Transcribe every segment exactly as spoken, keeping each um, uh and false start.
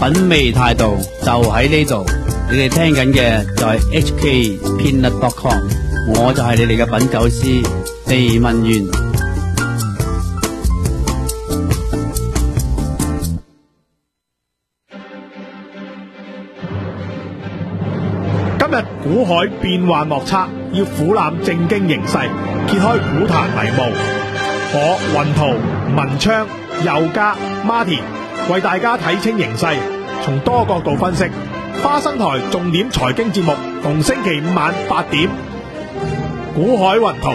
品味態度就喺呢度。你哋聽緊嘅就係 H K Peanut dot com， 我就係你哋嘅品酒師地文源。 今日股海變幻莫測，要俯瞰正經形勢，揭開股壇迷霧。我雲圖、文昌、佑嘉、Martin 為大家睇清形勢，從多角度分析。花生台重點財經節目，逢星期五晚八點，股海雲圖。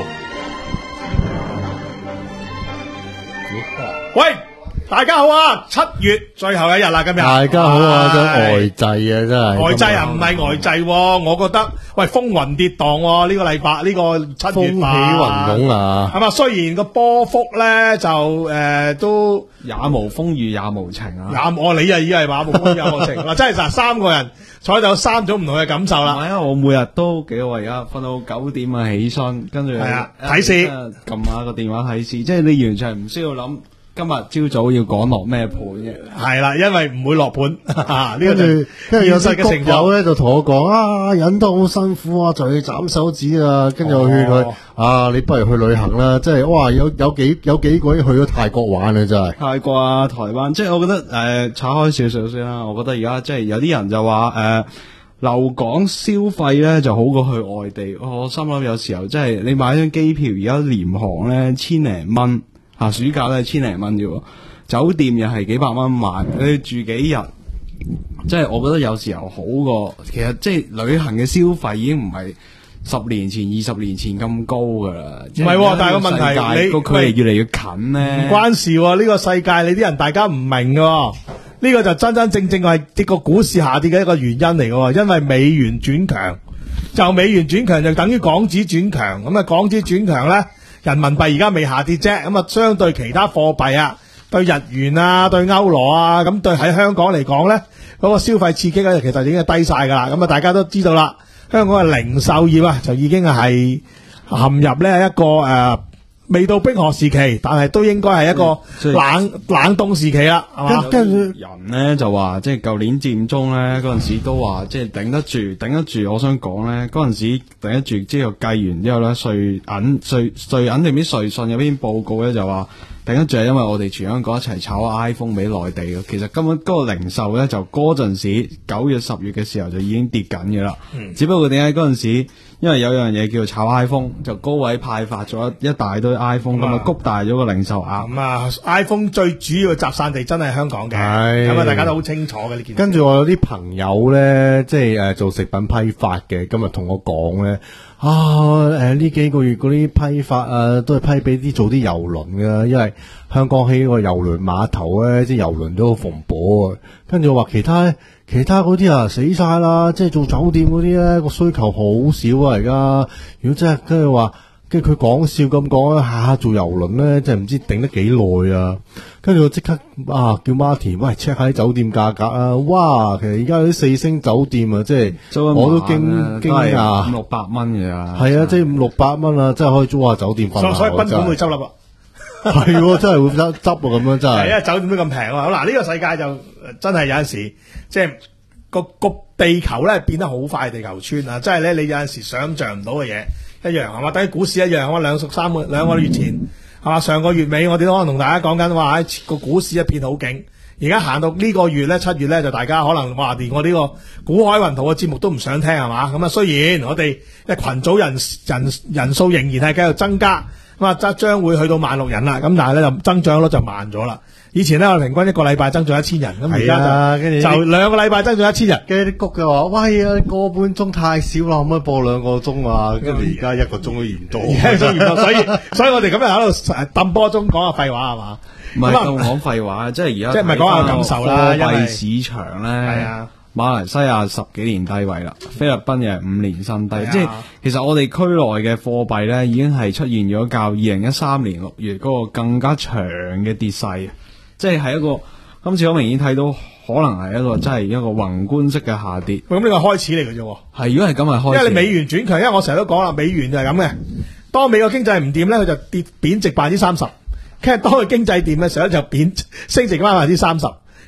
喂，大家好啊！七月最後一日啦，今日大家好啊！真呆滯啊，真係呆滯啊，唔係呆滯，我覺得喂風雲跌蕩呢個禮拜呢個七月吧， 風起雲湧啊， 係嘛？雖然個波幅咧就誒、呃、都也無風雨也無情啊， 也我你啊已係嘛無風雨也無情嗱，真係實三個人坐就有三種唔同嘅感受啦。 唔係啊，我每日都幾好，而家瞓到九點啊起身，跟住係啊睇市， 撳下個電話睇市，即係你完全唔需要諗。今日朝早要講落咩盤嘅？ 係啦，因為唔會落盤。呢跟住跟住有啲嘅谷友咧就同我講啊，忍得好辛苦啊，就要斬手指啊。跟住我勸佢、哦、啊，你不如去旅行啦。即係哇，有有幾有幾個人去咗泰國玩啊，真係。 泰國啊，台灣，即係我覺得誒，拆、呃、開少少先啦。我覺得而家即係有啲人就話誒，留港消費咧就好過去外地。我心諗有時候即係你買張機票而家廉航咧千零蚊。啊！暑假都係千零蚊啫，酒店又係幾百蚊晚，你住幾日，即係我覺得有時候好過。其實即係旅行嘅消費已經唔係十年前、二十年前咁高噶啦。唔係，但係個問題，你個距離越嚟越近咧。 唔關事喎，呢、這個世界你啲人大家唔明噶，呢、這個就真真正正係呢個股市下跌嘅一個原因嚟噶，因為美元轉強，就美元轉強就等於港紙轉強，咁啊港紙轉強咧。人民幣而家未下跌啫，咁啊相對其他貨幣啊，對日元啊，對歐羅啊，咁對喺香港嚟講咧，嗰個消費刺激咧，其實已經係低晒噶啦。咁啊，大家都知道啦，香港嘅零售業啊，就已經係陷入咧一個誒、呃、未到冰河時期，但係都應該係一個冷冷凍時期啦，係嘛？ 跟住人咧就話，即係舊年佔中咧嗰陣時都話，即係頂得住，頂得住。我想講咧，嗰陣時頂得住，之後計完之後咧，瑞銀瑞瑞銀定啲瑞信有篇報告咧就話頂得住係因為我哋全香港一齊炒 iPhone 俾內地嘅。其實根本嗰個零售咧就嗰陣時九月十月嘅時候就已經跌緊嘅啦。嗯，只不過點解嗰陣時？因為有樣嘢叫做炒 iPhone，就高位派發咗一大堆 iPhone，咁啊谷大咗個零售額。 咁啊 ，iPhone 最主要嘅集散地真係香港嘅，咁啊大家都好清楚嘅呢件事。 跟住我有啲朋友咧，即係誒做食品批發嘅，今日同我講咧，啊誒呢幾個月嗰啲批發啊，都係批俾啲做啲郵輪㗎，因為香港起個郵輪碼頭咧，即係郵輪都好蓬勃啊。跟住我話其他咧。其他嗰啲啊死晒啦，即係做酒店嗰啲咧個需求好少啊而家。如果真係跟住話，跟住佢講笑咁講啊，下下做郵輪咧，真係唔知頂得幾耐啊。跟住我即刻啊叫 Martin，喂 check 下啲酒店價格啊。哇，其實而家啲四星酒店啊，即係我都驚驚啊， 五六百蚊嘅咋。 係啊，即係五六百蚊啊，真係可以租下酒店瞓下。 所以賓館會執笠啊。 係，真係會執執啊咁樣真係。 係啊，酒店都咁平啊。好嗱，呢個世界就真係有陣時，即係個個地球咧變得好快，地球村啊！即係咧，你有陣時想象唔到嘅嘢一樣係嘛，等於股市一樣係嘛。兩十三個兩個月前係嘛，上個月尾我哋都可能同大家講緊話，個股市一片好勁。而家行到呢個月咧，七月咧就大家可能話連我呢個股海雲圖嘅節目都唔想聽係嘛。咁啊，雖然我哋一群組人人人數仍然係繼續增加。咁啊，即將會去到萬六人啦，咁但係咧就增長率就慢咗啦。以前咧我哋平均一個禮拜增長一千人，咁而家就就兩個禮拜增長一千人。 跟住啲谷嘅話，喂啊，個半鐘太少啦，可唔可以播兩個鐘啊？跟住而家一個鐘都嫌多， 而家一個鐘嫌多，所以所以我哋咁樣喺度揼波鐘講下廢話係嘛？ 唔係咁講廢話，即係而家即係唔係講下感受啦？ 貨幣市場咧，係啊。馬來西亞十幾年低位啦，菲律賓又係五年新低，啊、即係其實我哋區內嘅貨幣咧已經係出現咗較二零一三年六月嗰個更加長嘅跌勢，即係係一個今次好明顯睇到可能係一個真係一個宏觀式嘅下跌。 咁呢個開始嚟嘅啫， 係如果係咁係開始， 因為你美元轉強，因為我成日都講啦，美元就係咁嘅，當美國經濟唔掂咧，佢就跌貶值百分之三十，跟住當佢經濟掂嘅時候就貶升值翻百分之三十。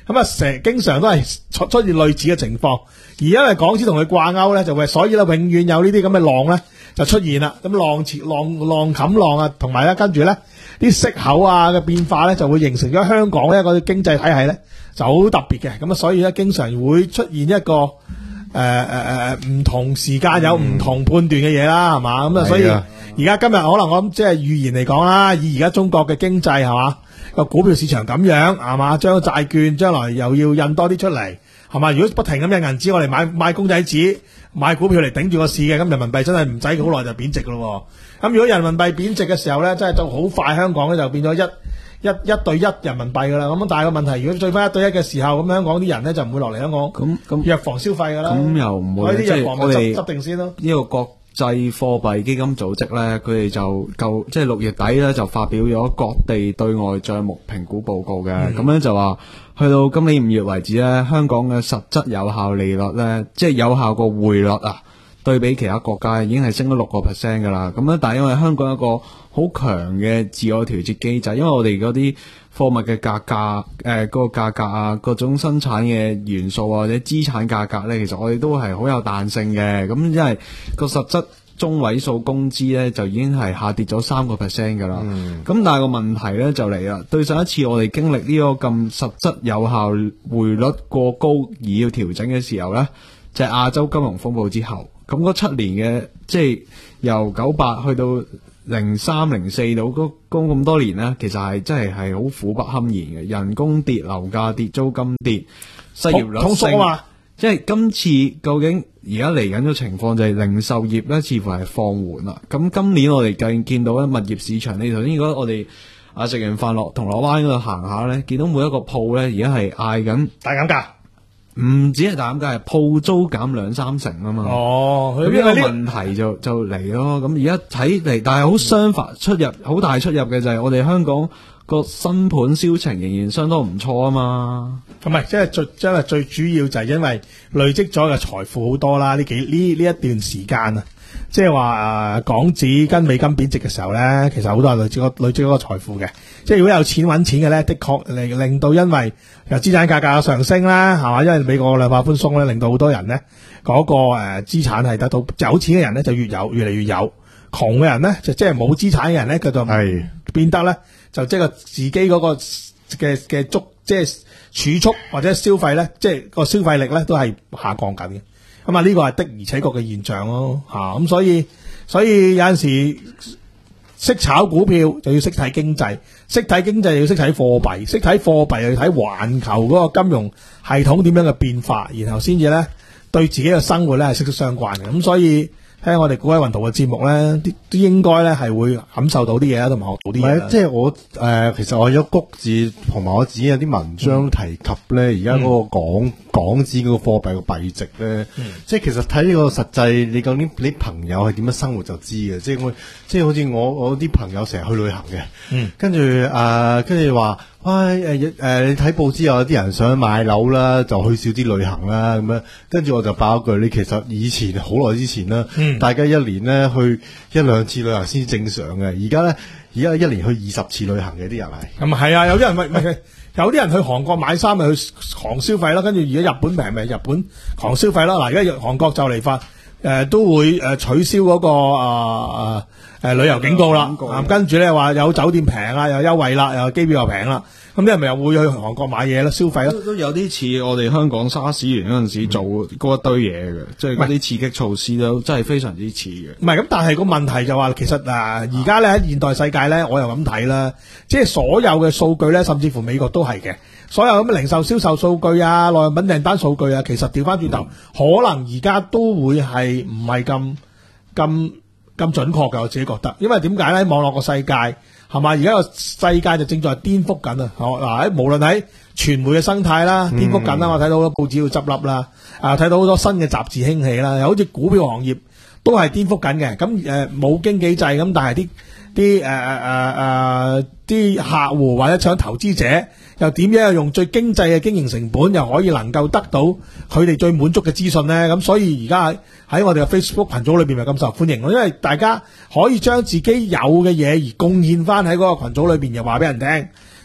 咁啊成經常都係出出現類似嘅情況，而因為港紙同佢掛鈎咧，就會所以咧永遠有呢啲咁嘅浪咧就出現啦。咁浪前浪浪冚浪啊，同埋咧跟住咧啲息口啊嘅變化咧，就會形成咗香港一個經濟體系咧就好特別嘅。咁啊，所以咧經常會出現一個誒誒誒唔同時間有唔同判斷嘅嘢啦，係嘛？咁啊，所以而家今日可能我諗即係預言嚟講啦，以而家中國嘅經濟係嘛個股票市場咁樣係嘛，將債券將來又要印多啲出嚟係嘛？如果不停咁印銀紙，我哋買買公仔紙、買股票嚟頂住個市嘅，咁人民幣真係唔使好耐就貶值咯。咁如果人民幣貶值嘅時候咧，真係就好快香港咧就變咗一一一對一人民幣噶啦。咁但係個問題，如果追翻一對一嘅時候，咁香港啲人咧就唔會落嚟香港咁咁藥房消費噶啦。 咁又唔會， 啲藥房咪我哋執執定先咯。 呢個國際貨幣基金組織咧，佢哋就舊即係六月底咧就發表咗各地對外帳目評估報告嘅，咁咧、嗯、就話去到今年五月為止咧，香港嘅實質有效利率咧，即係有效個匯率啊，對比其他國家已經係升咗六個 percent 噶啦。咁咧，但係因為香港有一個好強嘅自我調節機制，因為我哋嗰啲貨物嘅價格，誒、呃，嗰、那個價格啊，各種生產嘅元素啊，或者資產價格咧，其實我哋都係好有彈性嘅。咁因為個實質中位數工資咧，就已經係下跌咗三個 percent 噶啦。咁、嗯、但係個問題咧就嚟啦，對上一次我哋經歷呢個咁實質有效匯率過高而要調整嘅時候咧，就係、是、亞洲金融風暴之後。咁嗰七年嘅即係由九八去到零三零四到嗰咁多年呢，其實係真係係好苦不堪言嘅，人工跌、樓價跌、租金跌、失業率升啊！即係今次究竟而家嚟緊嘅情況就係零售業咧，似乎係放緩啦。咁今年我哋見見到咧物業市場，你頭先如果我哋啊食完飯落銅鑼灣嗰度行下咧，見到每一個鋪咧而家係嗌緊大減價。 唔止係大減價，係鋪租減兩三成啊嘛。哦，咁呢個問題就就嚟咯。咁而家睇嚟，但係好相反出入，好大出入嘅就係我哋香港個新盤銷情仍然相當唔錯啊嘛。 咁咪即係最，即係最主要就係因為累積咗嘅財富好多啦。呢幾呢呢一段時間啊，即係話誒港紙跟美金貶值嘅時候咧，其實好多人累積個累積嗰個財富嘅。即係如果有錢揾錢嘅咧，的確令令到因為有資產價格上升啦，係嘛？因為美國量化寬鬆咧，令到好多人咧嗰、嗰個誒資產係得到有錢嘅人咧就越有越嚟越有，窮嘅人咧就即係冇資產嘅人咧佢就係變得咧就即係自己嗰個嘅嘅足即係儲蓄或者消費咧，即係個消費力咧都係下降緊嘅。咁啊呢個係的而且確嘅現象咯，嚇、啊、咁所以所以有陣時識炒股票就要識睇經濟，識睇經濟又要識睇貨幣，識睇貨幣又要睇環球嗰個金融系統點樣嘅變化，然後先至咧對自己嘅生活咧係息息相關嘅。咁所以聽我哋股海運圖嘅節目咧，啲都應該咧係會感受到啲嘢啦，同埋學到啲嘢。 即係我誒、呃，其實我有谷字同埋我自己有啲文章提及咧，而家嗰個港、嗯、港紙嗰個貨幣嘅幣值咧，嗯、即係其實睇呢個實際，你究竟你朋友係點樣生活就知嘅。即係我即係好似我我啲朋友成日去旅行嘅，嗯、跟住誒跟住話。喂，誒誒，你睇報紙有啲人想買樓啦，就去少啲旅行啦，咁樣，跟住我就爆一句，你其實以前好耐之前啦，嗯、大家一年咧去一兩次旅行先正常嘅，而家咧而家一年去二十次旅行嘅啲人係， 咁係啊，有啲人咪咪有啲人去韓國買衫咪去狂消費啦，跟住而家日本平咪日本狂消費啦，嗱而家韓國就嚟發。誒、呃，都會誒、呃、取消嗰、那個啊誒誒旅遊警告啦，啊跟住咧話有酒店平啊，有優惠啦，又機票又平啦，咁啲人咪又會去韓國買嘢啦，消費啦， 都都有啲似我哋香港沙士完嗰陣時做嗰一堆嘢嘅，即係嗰啲刺激措施都真係非常之似嘅。唔係咁，但係個問題就話，其實啊，而家咧喺現代世界咧，我又咁睇啦，即係所有嘅數據咧，甚至乎美國都係嘅。所有咁嘅零售銷售數據啊、耐用品訂單數據啊，其實調翻轉頭，可能而家都會係唔係咁咁咁準確嘅，我自己覺得。因為點解咧？網絡個世界係嘛？而家個世界就正在顛覆緊啊！嗱，喺無論喺傳媒嘅生態啦，顛覆緊啦，我睇到好多報紙要執笠啦，啊，睇到好多新嘅雜誌興起啦，又好似股票行業都係顛覆緊嘅。咁誒冇經紀制咁，但係啲啲誒誒誒啲客戶或者想投資者。又點樣用最經濟嘅經營成本，又可以能夠得到佢哋最滿足嘅資訊呢？咁所以而家喺我哋嘅 Facebook 群組裏邊咪咁受歡迎咯，因為大家可以將自己有嘅嘢而貢獻翻喺嗰個群組裏邊，又話俾人聽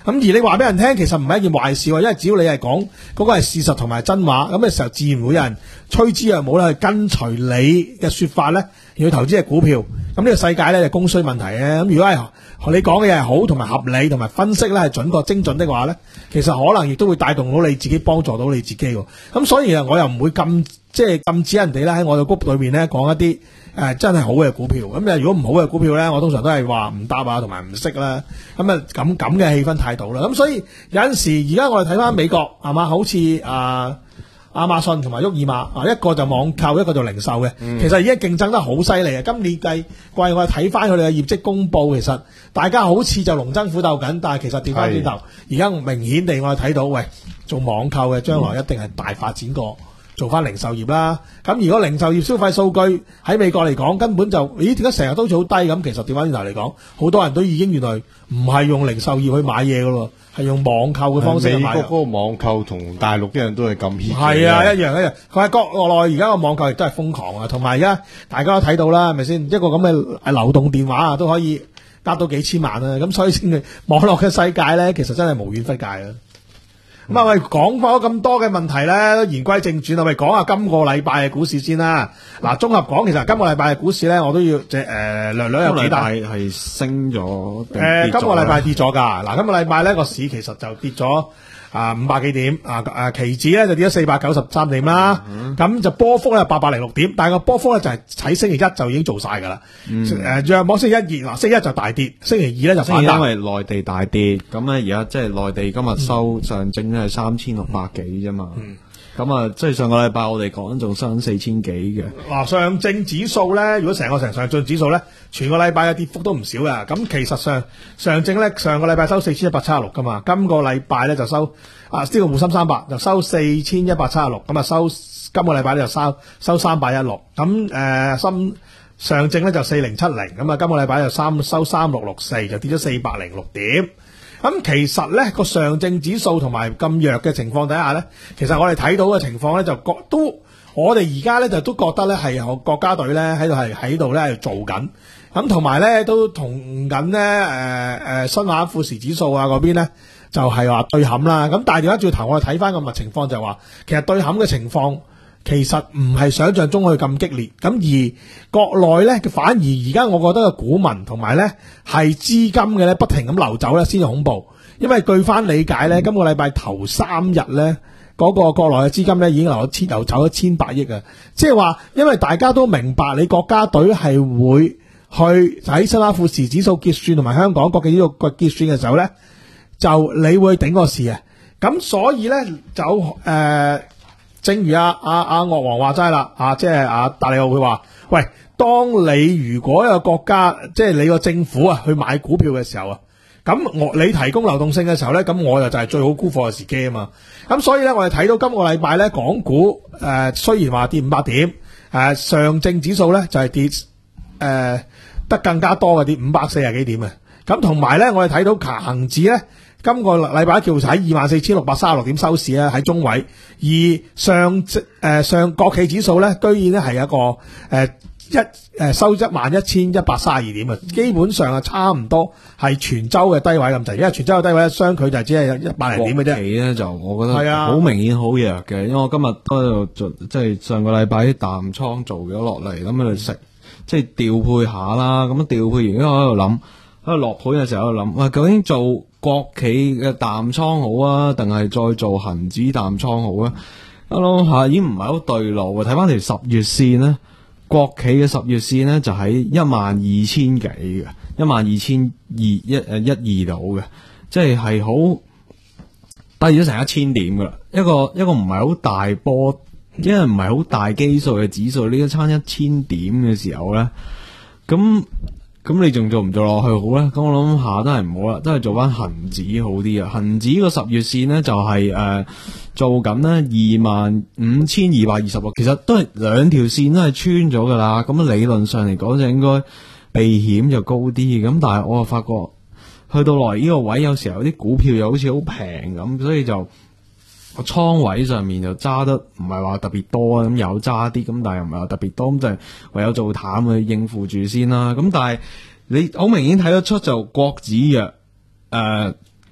咁而你話俾人聽，其實唔係一件壞事喎，因為只要你係講嗰個係事實同埋真話，咁嘅時候自然會有人趨之若鶩啦，去跟隨你嘅說法咧，要投資嘅股票。咁呢個世界咧就供需問題嘅。咁如果係你講嘅嘢係好同埋合理同埋分析咧係準確精準的話咧，其實可能亦都會帶動到你自己，幫助到你自己喎。咁所以啊，我又唔會禁即係禁止人哋咧喺我嘅谷裏面咧講一啲誒、呃、真係好嘅股票。咁啊，如果唔好嘅股票咧，我通常都係話唔答啊，同埋唔識啦。咁啊咁咁嘅氣氛態度啦。咁所以有陣時而家我哋睇翻美國係嘛，好似啊亞馬遜同埋沃爾瑪啊，一個就網購，一個就零售嘅、嗯。其實已經競爭得好犀利啊！今年計季我哋睇翻佢哋嘅業績公佈，其實大家好似就龍爭虎鬥緊，但係其實調翻轉頭，而家明顯地我哋睇到，喂，做網購嘅將來一定係大發展過做翻零售業啦。咁如果零售業消費數據喺美國嚟講根本就，咦點解成日都好低咁？其實調翻轉頭嚟講，好多人都已經原來唔係用零售業去買嘢噶咯，係用網購嘅方式去買。 美國嗰個網購同大陸啲人都係咁 hit 嘅。 係啊，一樣一樣。佢喺國內而家個網購亦都係瘋狂啊，同埋而家大家都睇到啦，係咪先？一個咁嘅流動電話啊，都可以得到幾千萬啊！咁所以先網絡嘅世界咧，其實真係無遠弗屆啊！咁啊，喂，講翻咁多嘅問題咧，言歸正傳啊，喂，講下今個禮拜嘅股市先啦。嗱，綜合講，其實今個禮拜嘅股市咧，我都要即係誒略略有幾大係升咗。誒、 呃，今個禮拜跌咗㗎。嗱，今個禮拜咧個市其實就跌咗啊五百幾點啊，誒期指咧就跌咗四百九十三點啦。咁、嗯、就波幅咧八百零六點，但係個波幅咧就係喺星期一就已經做晒㗎啦。誒約莫星期一二嗱，星期一就大跌，星期二咧就反彈。 因為內地大跌，咁咧而家即係內地今日收上證咧係三千六百幾啫嘛。咁、嗯、啊，即係上個禮拜我哋講仲收緊四千幾嘅。嗱， 上證指數咧，如果成個成上證指數咧，全個禮拜嘅跌幅都唔少㗎。咁其實上上證咧上個禮拜收四千一百七十六㗎嘛，今個禮拜咧就收啊呢個滬深三百就收四千一百七十六，咁啊收今個禮拜咧就收收三百一六。咁誒深上證咧就四零七零，咁啊今個禮拜就三收三六六四，就跌咗四百零六點。咁其實咧個上證指數同埋咁弱嘅情況底下咧，其實我哋睇到嘅情況咧就覺都，我哋而家咧就都覺得咧係有國家隊咧喺度係喺度咧係做緊，咁同埋咧都同緊咧誒誒新華富時指數啊嗰邊咧就係話對冚啦。咁但係而家轉頭我哋睇翻個物情況就係話，其實對冚嘅情況其實唔係想象中去咁激烈，咁而國內咧反而而家我覺得個股民同埋咧係資金嘅咧不停咁流走咧先至恐怖，因為據翻理解咧，今個禮拜頭三日咧嗰個國內嘅資金咧已經流咗千流走咗千百億啊！即係話，因為大家都明白你國家隊係會去喺新華富時指數結算同埋香港國際指數個結算嘅時候咧，就你會頂個市啊！咁所以咧就誒。呃正如阿阿阿岳王話齋啦，啊，即係阿達利奧會話，喂，當你如果有國家，即係你個政府啊，去買股票嘅時候啊，咁我你提供流動性嘅時候咧，咁我就就係最好沽貨嘅時機啊嘛。咁所以咧，我哋睇到今個禮拜咧，港股誒、呃、雖然話跌五百點，誒、呃、上證指數咧就係、是、跌誒、呃、得更加多嘅跌五百四十幾點嘅。咁同埋咧，我哋睇到恒指咧。今個禮拜叫喺二萬四千六百三十六點收市啊，喺中位。而上誒、呃、上國企指數咧，居然咧係一個誒、呃、一誒收一萬一千一百三十二點啊，基本上啊差唔多係全周嘅低位咁滯。因為全周嘅低位相距就只係一百零點嘅啫。 國企咧就我覺得好明顯好弱嘅，因為我今日都喺度做，即係上個禮拜啲淡倉做咗落嚟，咁喺度食，即係調配下啦。咁調配完之後喺度諗，喺度落盤嘅時候喺度諗，喂，究竟做國企嘅淡倉好啊，定係再做恒指淡倉好啊？一諗下已經唔係好對路啊！睇翻條十月線呢，國企嘅十月線呢就喺一萬二千幾嘅，一萬二千二一誒一二度嘅，即係係好低咗成一千點噶啦。一個一個唔係好大波，因為唔係好大基數嘅指數，呢一差一千點嘅時候咧，咁。咁你仲做唔做落去好咧？咁我諗下都係唔好啦，都係做翻恒指好啲啊！恒指個十月線咧就係、是、誒、呃、做緊咧二萬五千二百二十六，其實都係兩條線都係穿咗噶啦。咁理論上嚟講就應該避險就高啲，咁但係我又發覺去到來呢個位，有時候啲股票又好似好平咁，所以就個倉位上面就揸得唔係話特別多啊，咁有揸啲，咁但係又唔係話特別多，咁就係唯有做淡去應付住先啦。咁但係你好明顯睇得出就國指弱，誒、呃、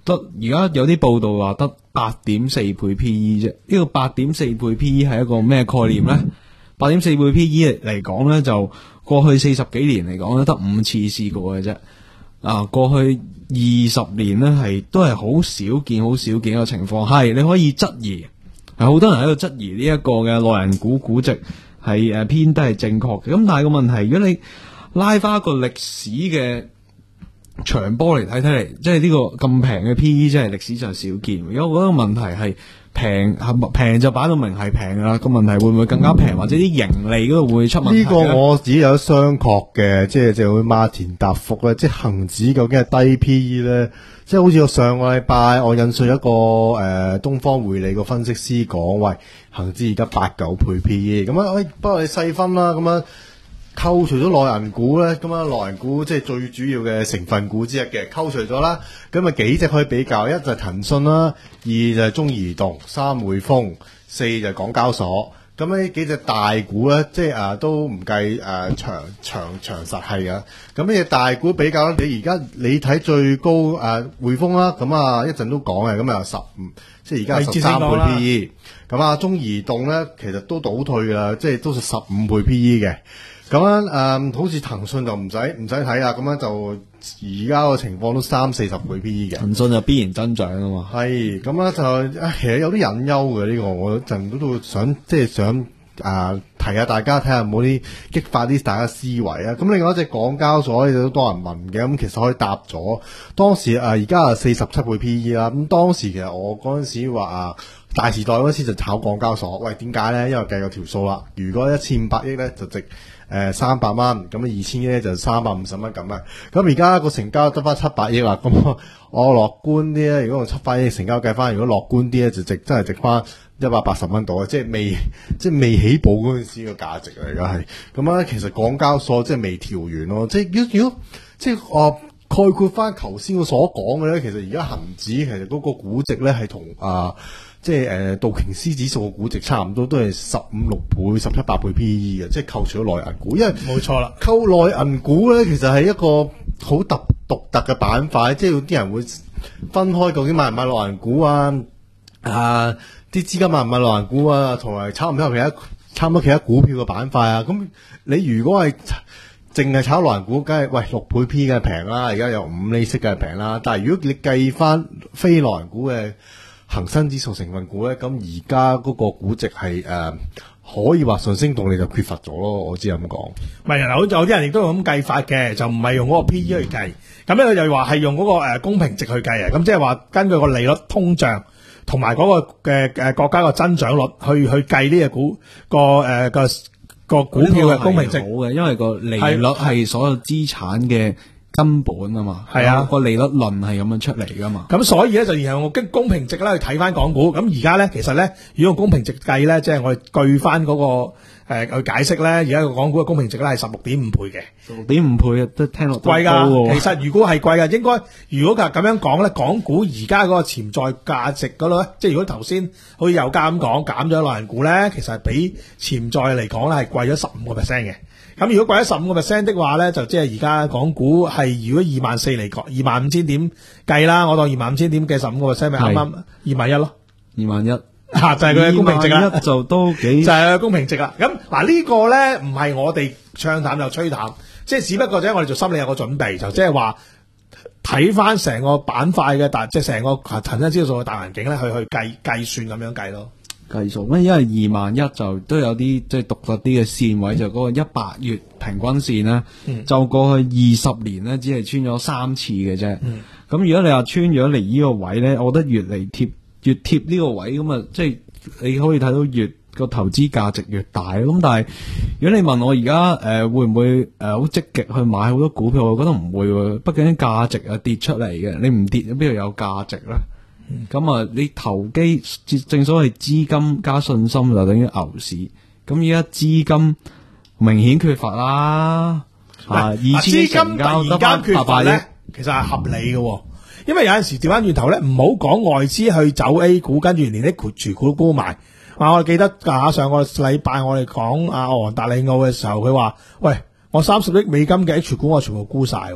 得而家有啲報道話得八點四倍 P E 啫。呢個八點四倍 P E 係一個咩概念咧？八點四倍 P E 嚟講咧，就過去四十幾年嚟講咧，得五次試過嘅啫。啊，過去二十年咧係都係好少見、好少見嘅情況。係你可以質疑，係好多人喺度質疑呢一個嘅內銀股估值係誒偏低係正確嘅。咁但係個問題，如果你拉翻一個歷史嘅長波嚟睇睇嚟，即係呢個咁平嘅 P E， 真係歷史上少見。而家我覺得個問題係平係平就擺到明係平噶啦，個問題會唔會更加平，或者啲盈利嗰度會出問題呢？ 呢個我自己有商榷嘅，即係就會馬田答覆咧，即係恒指究竟係低 P E 咧？即係好似我上個禮拜我引述一個誒、呃、東方匯理個分析師講，喂，恒指而家八九倍 P E， 咁啊，喂，不過你細分啦，咁樣扣除咗內銀股咧，咁啊內銀股即係最主要嘅成分股之一嘅，扣除咗啦，咁啊幾隻可以比較，一就係騰訊啦，二就係中移動，三匯豐，四就係港交所。咁呢幾隻大股咧，即係啊都唔計誒長長長實係啊。咁呢隻大股比較咧，你而家你睇最高誒匯豐啦，咁啊一陣都講嘅，咁啊十五，即係而家十三倍 P E。咁啊中移動咧，其實都倒退噶啦，即係都係十五倍 P E 嘅。咁樣誒、嗯，好似騰訊就唔使唔使睇啦，咁樣就而家個情況都三四十倍 P E 嘅。 騰訊就必然增長啊嘛。 係，咁樣就其實有啲隱憂嘅呢個，我陣都都想即係想啊、呃、提下大家睇下有冇啲激發啲大家思維啊。咁另外一隻港交所呢，都多人問嘅，咁其實可以答咗。當時啊，而家係四十七倍 P E 啦。咁當時其實我嗰陣時話啊，大時代嗰陣時就炒港交所。喂，點解咧？因為計個條數啦，如果一千五百億咧就值。誒三百蚊，咁二千億咧就三百五十蚊咁啊！咁而家個成交得翻七百億啦，咁我樂觀啲咧，如果用七百億成交計翻，如果樂觀啲咧，就值真係值翻一百八十蚊度啊！即係未即係未起步嗰陣時個價值嚟，而家係咁啊！其實港交所即係未調完咯，即係如果如果即係我、呃、概括翻頭先我所講嘅咧，其實而家恒指其實嗰個估值咧係同啊。即係誒、呃、道瓊斯指數嘅估值差唔多，都係十五六倍、十七八倍 P E 嘅，即係扣除咗內銀股，因為冇錯啦， 扣內銀股咧，其實係一個好特獨特嘅板塊，即係有啲人會分開究竟買唔買內銀股啊，啊啲資金買唔買內銀股啊，同埋炒唔炒其他差唔多其他股票嘅板塊啊，咁你如果係淨係炒內銀股，梗係喂六倍 P 嘅平啦，而家有五厘息嘅平啦，但係如果你計翻非內銀股嘅恒生指數成分股咧，咁而家嗰個估值係誒、呃、可以話上升動力就缺乏咗咯，我只係咁講。 唔係，有有啲人亦都用咁計法嘅，就唔係用嗰個 P E 去計，咁咧佢就話係用嗰個誒公平值去計啊，咁即係話根據個利率、通脹同埋嗰個嘅誒國家個增長率去去計呢隻股個誒個個股票嘅公平值。 好嘅，因為個利率係所有資產嘅根本啊嘛， 係啊， 個利率論係咁樣出嚟噶嘛。 咁所以咧就然後用公公平值咧去睇翻港股。咁而家咧其實咧，如果用公平值計咧，即係我哋據翻嗰個誒、呃、去解釋咧，而家個港股嘅公平值咧係十六點五倍嘅， 十六點五倍都聽落貴噶。其實如果係貴噶，應該如果佢咁樣講咧，港股而家嗰個潛在價值嗰度咧，即係如果頭先好似有價咁講減咗內銀股咧，其實係比潛在嚟講咧係貴咗十五個 percent 嘅。咁如果貴咗十五個 percent 的話咧，就即係而家港股係如果二萬四嚟講，二萬五千點計啦，我當二萬五千點計十五個 percent 咪啱啱二萬一咯， 二萬一吓就係佢嘅公平值啦， 就都幾就係佢嘅公平值啦。咁嗱呢個咧唔係我哋唱淡就吹淡，即係只不過即係我哋做心理有個準備，就即係話睇翻成個板塊嘅大，即係成個恒生指數嘅大環境咧，去去計計算咁樣計咯。 計數，因為二萬一就都有啲即係獨特啲嘅線位，就嗰個一百月平均線咧，嗯、就過去二十年咧，只係穿咗三次嘅啫。咁、嗯、如果你話穿咗嚟呢個位咧，我覺得越嚟貼越貼呢個位，咁啊，即係你可以睇到越個投資價值越大。咁但係如果你問我而家誒會唔會誒好積極去買好多股票，我覺得唔會喎。畢竟啲價值啊跌出嚟嘅，你唔跌邊度有價值咧？咁啊、嗯，你投機正所謂資金加信心就等於牛市。咁而家資金明顯缺乏啦，啊，二千億成交得翻八百億， 其實係合理嘅。因為有陣時調翻轉頭咧，唔好講外資去走 A 股，跟住連啲括住股都沽埋。啊，我記得啊，上個禮拜我哋講阿黃達利奧嘅時候，佢話：喂，我三十億美金嘅 H 股我全部沽晒。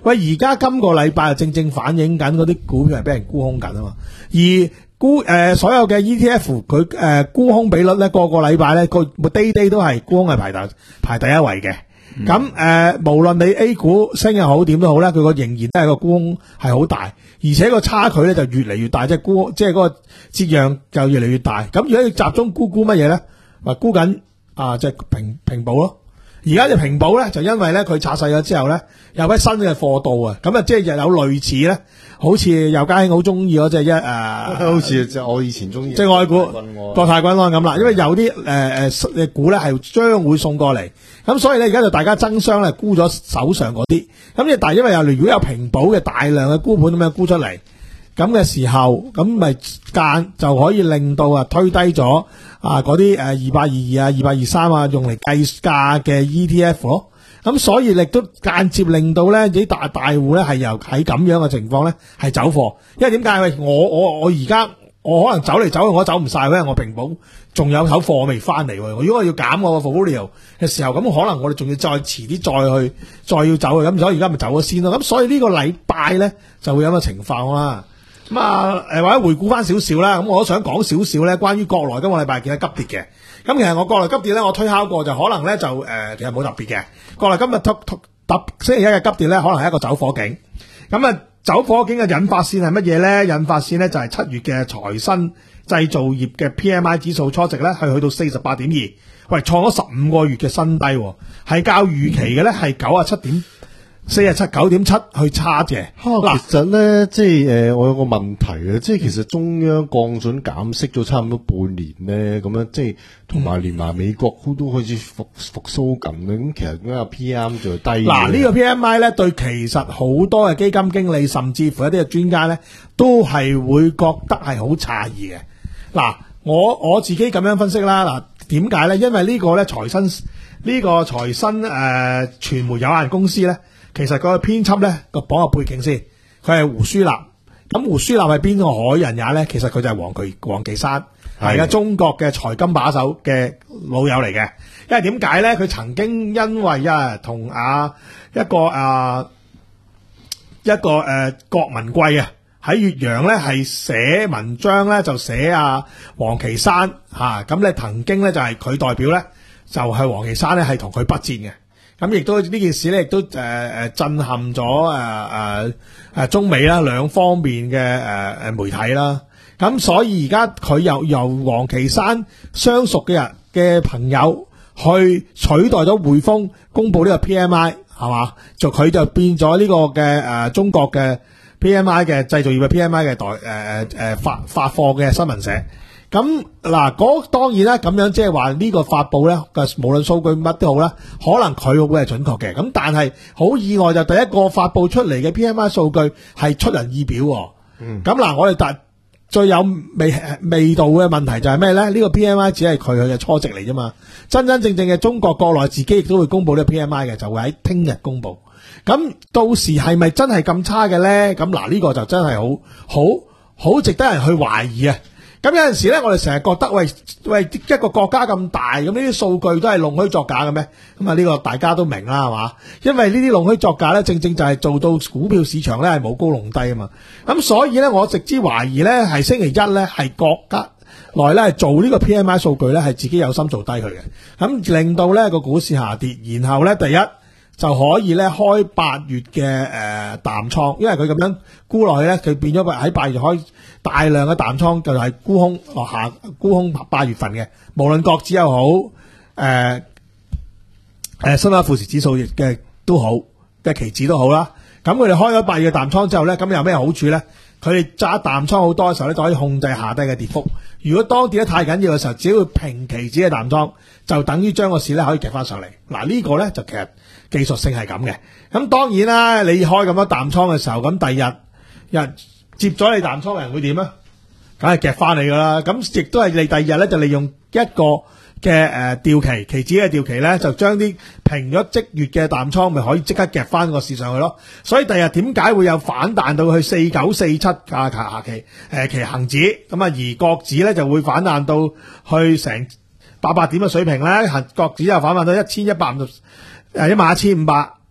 喂，而家今個禮拜正正反映緊嗰啲股票係俾人沽空緊啊嘛，而沽誒、呃、所有嘅 E T F 佢誒、呃、沽空比率咧，個個禮拜咧個 day day 都係沽空係排第排第一位嘅。咁誒、嗯呃，無論你 A 股升又好點都好咧，佢個仍然都係個沽空係好大，而且個差距咧就越嚟越大，即係沽即係嗰個折讓就越嚟越大。咁如果你集中沽沽乜嘢咧，話沽緊啊，即係平平保咯。而家隻平保咧，就因為咧佢拆細咗之後咧，有批新嘅貨到啊，咁啊即係又有類似咧，好似尤家興好中意嗰隻一誒， 好似即係我以前中意即係外股國泰君安咁啦，因為有啲誒誒嘅股咧係將會送過嚟，咁所以咧而家就大家爭相咧沽咗手上嗰啲，咁但係因為有如果有平保嘅大量嘅沽盤咁樣沽出嚟。咁嘅時候，咁咪間就可以令到啊推低咗啊嗰啲誒二八二二啊、二八二三啊用嚟計價嘅 E T F 咯。咁所以亦都間接令到咧啲大大戶咧係由喺咁樣嘅情況咧係走貨，因為點解？喂，我我我而家我可能走嚟走去我走唔晒，因為我平保仲有口貨未翻嚟喎。如果我要減我個 portfolio 嘅時候，咁可能我哋仲要再遲啲再去再要走嘅，咁所以而家咪走咗先咯。咁所以呢個禮拜咧就會有咁嘅情況啦。咁啊，誒或者回顧翻少少啦，咁我都想講少少咧，關於國內今個禮拜見到急跌嘅。咁其實我國內急跌咧，我推敲過就可能咧就誒、呃，其實冇特別嘅。國內今日突突突星期一嘅急跌咧，可能係一個走火警。咁啊，走火警嘅引發線係乜嘢咧？引發線咧就係七月嘅財新製造業嘅 P M I 指數初值咧，係去到四十八點二，喂，創咗十五個月嘅新低，係較預期嘅咧係九啊七點。四十七九點七去差嘅。 嗱，其實咧，即係誒、呃，我有個問題嘅，即係其實中央降準減息咗差唔多半年咧，咁樣即係同埋連埋美國都都開始復復甦緊咧，咁其實嗰個 P M 就低。 嗱，呢個 P M I 咧，對其實好多嘅基金經理，甚至乎一啲嘅專家咧，都係會覺得係好詫異嘅。嗱，我我自己咁樣分析啦。嗱，點解咧？因為呢個咧財新呢、這個財新誒傳媒有限公司咧。其實個編輯咧個講個背景先，佢係胡舒立。咁胡舒立係邊個海人也咧？其實佢就係黃岐黃岐山，係啊，中國嘅財金把手嘅老友嚟嘅。因為點解咧？佢曾經因為啊同啊一個啊一個誒、啊、郭文貴啊喺岳陽咧係寫文章咧就寫啊黃岐山嚇，咁、啊、咧曾經咧就係、是、佢代表咧就係、是、黃岐山咧係同佢筆戰嘅。咁亦都呢件事咧，亦都誒誒震撼咗誒誒誒中美啦兩方面嘅誒誒媒體啦。咁所以而家佢又由黃岐山相熟嘅人嘅朋友去取代咗匯豐公佈呢個 P M I 係嘛？就佢就變咗呢個嘅誒、呃、中國嘅 P M I 嘅製造業嘅 P M I 嘅代誒誒誒發發貨嘅新聞社。咁嗱，嗰當然啦，咁樣即係話呢個發佈咧嘅無論數據乜都好啦，可能佢會係準確嘅。咁但係好意外就第一個發佈出嚟嘅 P M I 數據係出人意表。嗯，咁嗱，我哋但最有味味道嘅問題就係咩咧？呢個 P M I 只係佢佢嘅初值嚟啫嘛。真真正正嘅中國國內自己亦都會公佈呢個 P M I 嘅，就會喺聽日公佈。咁到時係咪真係咁差嘅咧？咁嗱，呢個就真係好好好值得人去懷疑啊！咁有陣時咧，我哋成日覺得，喂喂，一個國家咁大，咁呢啲數據都係弄虛作假嘅咩？咁啊，呢個大家都明啦，係嘛？因為呢啲弄虛作假咧，正正就係做到股票市場咧係冇高弄低啊嘛。咁所以咧，我直之懷疑咧，係星期一咧係國家內咧做呢個 P M I 數據咧係自己有心做低佢嘅，咁令到咧個股市下跌，然後咧第一就可以咧開八月嘅誒、呃、淡倉，因為佢咁樣沽落去咧，佢變咗喺八月開大量嘅淡倉，就係沽空落下沽空八月份嘅，無論國指又好，誒、呃、誒、呃、新華富時指數嘅都好嘅期指都好啦。咁佢哋開咗八月嘅淡倉之後咧，咁有咩好處咧？佢哋揸淡倉好多嘅時候咧，就可以控制下低嘅跌幅。如果當跌得太緊要嘅時候，只要平期指嘅淡倉，就等於將個市咧可以夾翻上嚟。嗱、這個、呢個咧就其實技術性係咁嘅。咁當然啦，你開咁多淡倉嘅時候，咁第二日日接咗你淡倉嘅人會點啊？梗係夾翻你噶啦。咁亦都係你第二日咧就利用一個嘅誒調期期指嘅調期咧，就將啲平咗即月嘅淡倉咪可以即刻夾翻個市上去咯。所以第二日點解會有反彈到去四九四七啊下期誒期恒指咁啊，而國指咧就會反彈到去成八百點嘅水平咧，恒國指又反彈到一千一百五十誒一萬一千五百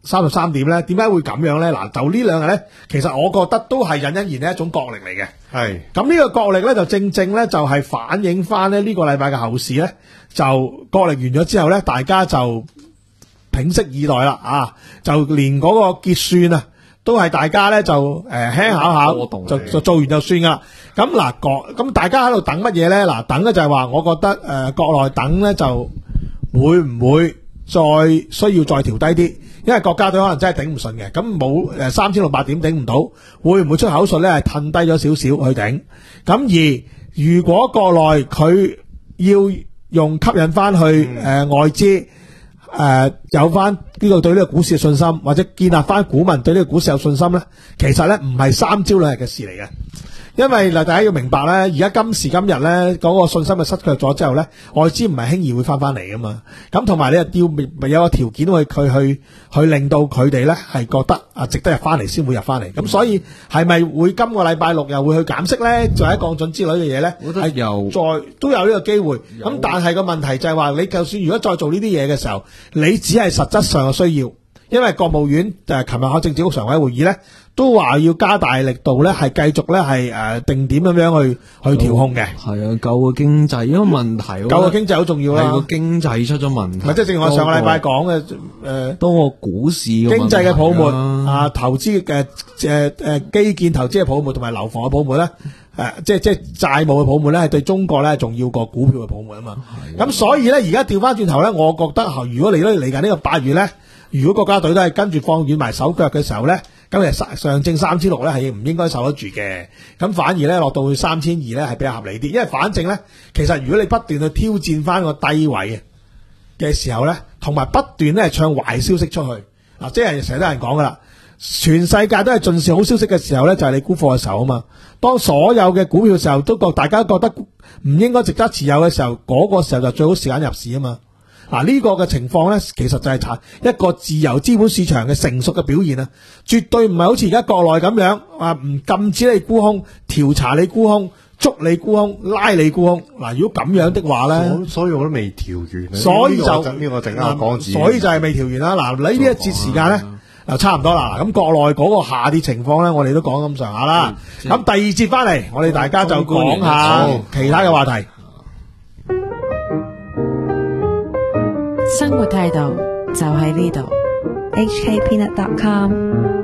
三十三點咧，點解會咁樣咧？嗱，就呢兩日咧，其實我覺得都係隱隱然呢一種角力嚟嘅。 係咁呢個角力咧，就正正咧就係反映翻咧呢個禮拜嘅後市咧，就角力完咗之後咧，大家就屏息以待啦啊！就連嗰個結算啊，都係大家咧就誒輕巧巧波動嚟嘅就就做完就算噶啦。咁嗱，國咁大家喺度等乜嘢咧？嗱，等嘅就係話，我覺得誒、呃、國內等咧就會唔會再需要再調低啲？因為國家隊可能真係頂唔順嘅，咁冇誒三千六百點頂唔到，會唔會出口術咧係褪低咗少少去頂？咁而如果國內佢要用吸引翻去誒、呃、外資誒、呃、有翻呢個對呢個股市嘅信心，或者建立翻股民對呢個股市有信心咧，其實咧唔係三朝兩日嘅事嚟嘅。因為嗱，大家要明白咧，而家今時今日咧，嗰個信心嘅失卻咗之後咧，外資唔係輕易會翻翻嚟噶嘛。咁同埋你又要咪有個條件去佢去去令到佢哋咧係覺得啊值得入翻嚟先會入翻嚟。咁所以係咪會今個禮拜六又會去減息咧，就係降準之類嘅嘢咧？ 我覺得又再都有呢個機會。咁但係個問題就係話，你就算如果再做呢啲嘢嘅時候，你只係實質上嘅需要，因為國務院誒琴日開政治局常委會議咧。都話要加大力度咧，係繼續咧係誒定點咁樣去去調控嘅。 係啊，救個經濟，因為問題救個經濟好重要啦。 係個經濟出咗問題。 咪即係正如我上個禮拜講嘅誒， 多個股市嘅經濟嘅泡沫啊， 啊，投資嘅誒誒基建投資嘅泡沫同埋樓房嘅泡沫咧，誒即係即係債務嘅泡沫咧，係對中國咧重要過股票嘅泡沫啊嘛。咁所以咧，而家調翻轉頭咧，我覺得如果嚟到嚟緊呢個八月咧，如果國家隊都係跟住放軟埋手腳嘅時候咧。咁其實上證三千六咧係唔應該受得住嘅，咁反而咧落到去三千二咧係比較合理啲，因為反正咧其實如果你不斷去挑戰翻個低位嘅時候咧，同埋不斷咧唱壞消息出去，嗱即係成日都有人講噶啦，全世界都係盡是好消息嘅時候咧，就係你沽貨嘅時候啊嘛。當所有嘅股票嘅時候都覺大家覺得唔應該值得持有嘅時候，嗰個時候就最好時間入市啊嘛。嗱呢個嘅情況咧，其實就係查一個自由資本市場嘅成熟嘅表現啊，絕對唔係好似而家國內咁樣啊，唔禁止你沽空，調查你沽空，捉你沽空，拉你沽空。嗱，如果咁樣的話咧， 所以我都未調完， 所以就呢個陣間講字， 所以就係未調完啦。嗱，你呢一節時間咧，就差唔多啦。咁國內嗰個下跌情況咧，我哋都講咁上下啦。咁、嗯、第二節翻嚟，我哋大家就講下其他嘅話題。 生活態度就喺呢度 ，H K Peanut dot com。